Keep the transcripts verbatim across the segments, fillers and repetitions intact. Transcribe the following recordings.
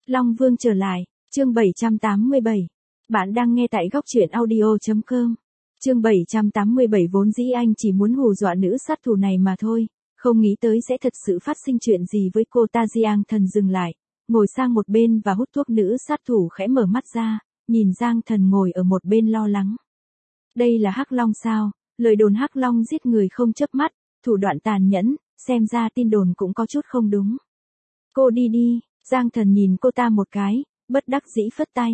Long Vương trở lại, chương bảy trăm tám mươi bảy. Bạn đang nghe tại góc truyện audio chấm com. Chương bảy trăm tám mươi bảy vốn dĩ anh chỉ muốn hù dọa nữ sát thủ này mà thôi, không nghĩ tới sẽ thật sự phát sinh chuyện gì với cô ta. Giang Thần dừng lại, ngồi sang một bên và hút thuốc. Nữ sát thủ khẽ mở mắt ra, nhìn Giang Thần ngồi ở một bên lo lắng. Đây là Hắc Long sao? Lời đồn Hắc Long giết người không chớp mắt, thủ đoạn tàn nhẫn, xem ra tin đồn cũng có chút không đúng. Cô đi đi. Giang Thần nhìn cô ta một cái, bất đắc dĩ phất tay.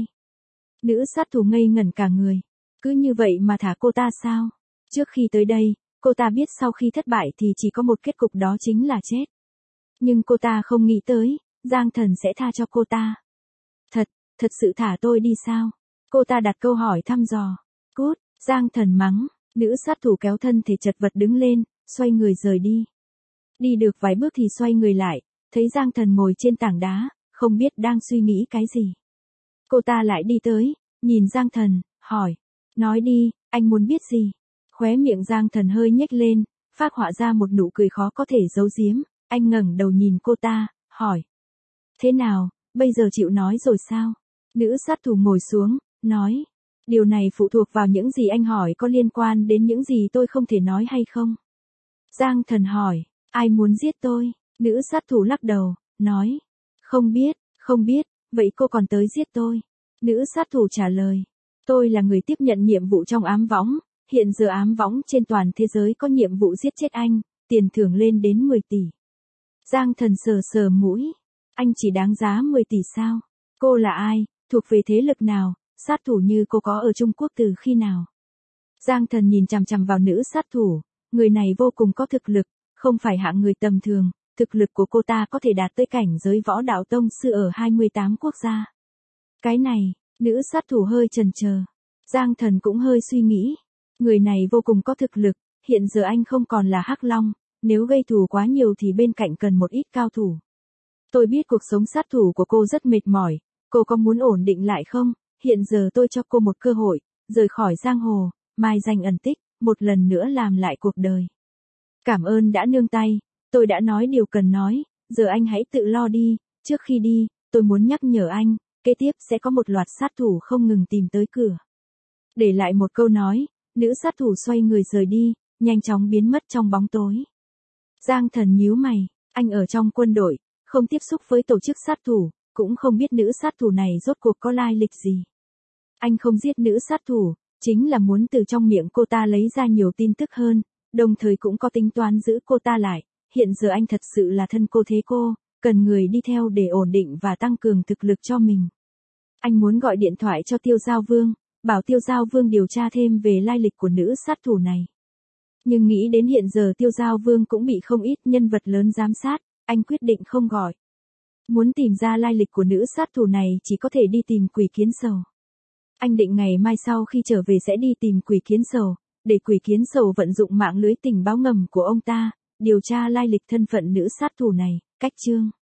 Nữ sát thủ ngây ngẩn cả người. Cứ như vậy mà thả cô ta sao? Trước khi tới đây, cô ta biết sau khi thất bại thì chỉ có một kết cục, đó chính là chết. Nhưng cô ta không nghĩ tới, Giang Thần sẽ tha cho cô ta. Thật, thật sự thả tôi đi sao? Cô ta đặt câu hỏi thăm dò. Cút, Giang Thần mắng. Nữ sát thủ kéo thân thể chật vật đứng lên, xoay người rời đi. Đi được vài bước thì xoay người lại, thấy Giang Thần ngồi trên tảng đá, không biết đang suy nghĩ cái gì. Cô ta lại đi tới, nhìn Giang Thần, hỏi. Nói đi, anh muốn biết gì? Khóe miệng Giang Thần hơi nhếch lên, phác họa ra một nụ cười khó có thể giấu giếm. Anh ngẩng đầu nhìn cô ta, hỏi. Thế nào, bây giờ chịu nói rồi sao? Nữ sát thủ ngồi xuống, nói. Điều này phụ thuộc vào những gì anh hỏi, có liên quan đến những gì tôi không thể nói hay không? Giang Thần hỏi. Ai muốn giết tôi? Nữ sát thủ lắc đầu, nói. Không biết, không biết, vậy cô còn tới giết tôi? Nữ sát thủ trả lời. Tôi là người tiếp nhận nhiệm vụ trong ám võng, hiện giờ ám võng trên toàn thế giới có nhiệm vụ giết chết anh, tiền thưởng lên đến mười tỷ. Giang Thần sờ sờ mũi. Anh chỉ đáng giá mười tỷ sao? Cô là ai, thuộc về thế lực nào, sát thủ như cô có ở Trung Quốc từ khi nào? Giang Thần nhìn chằm chằm vào nữ sát thủ, người này vô cùng có thực lực, không phải hạng người tầm thường. Thực lực của cô ta có thể đạt tới cảnh giới võ đạo tông sư ở hai mươi tám quốc gia. Cái này, nữ sát thủ hơi chần chờ. Giang Thần cũng hơi suy nghĩ. Người này vô cùng có thực lực, hiện giờ anh không còn là Hắc Long, nếu gây thù quá nhiều thì bên cạnh cần một ít cao thủ. Tôi biết cuộc sống sát thủ của cô rất mệt mỏi, cô có muốn ổn định lại không? Hiện giờ tôi cho cô một cơ hội, rời khỏi giang hồ, mai danh ẩn tích, một lần nữa làm lại cuộc đời. Cảm ơn đã nương tay. Tôi đã nói điều cần nói, giờ anh hãy tự lo đi. Trước khi đi, tôi muốn nhắc nhở anh, kế tiếp sẽ có một loạt sát thủ không ngừng tìm tới cửa. Để lại một câu nói, nữ sát thủ xoay người rời đi, nhanh chóng biến mất trong bóng tối. Giang Thần nhíu mày, anh ở trong quân đội, không tiếp xúc với tổ chức sát thủ, cũng không biết nữ sát thủ này rốt cuộc có lai lịch gì. Anh không giết nữ sát thủ, chính là muốn từ trong miệng cô ta lấy ra nhiều tin tức hơn, đồng thời cũng có tính toán giữ cô ta lại. Hiện giờ anh thật sự là thân cô thế cô, cần người đi theo để ổn định và tăng cường thực lực cho mình. Anh muốn gọi điện thoại cho Tiêu Giao Vương, bảo Tiêu Giao Vương điều tra thêm về lai lịch của nữ sát thủ này. Nhưng nghĩ đến hiện giờ Tiêu Giao Vương cũng bị không ít nhân vật lớn giám sát, anh quyết định không gọi. Muốn tìm ra lai lịch của nữ sát thủ này chỉ có thể đi tìm Quỷ Kiến Sầu. Anh định ngày mai sau khi trở về sẽ đi tìm Quỷ Kiến Sầu, để Quỷ Kiến Sầu vận dụng mạng lưới tình báo ngầm của ông ta, điều tra lai lịch thân phận nữ sát thủ này. Cách chương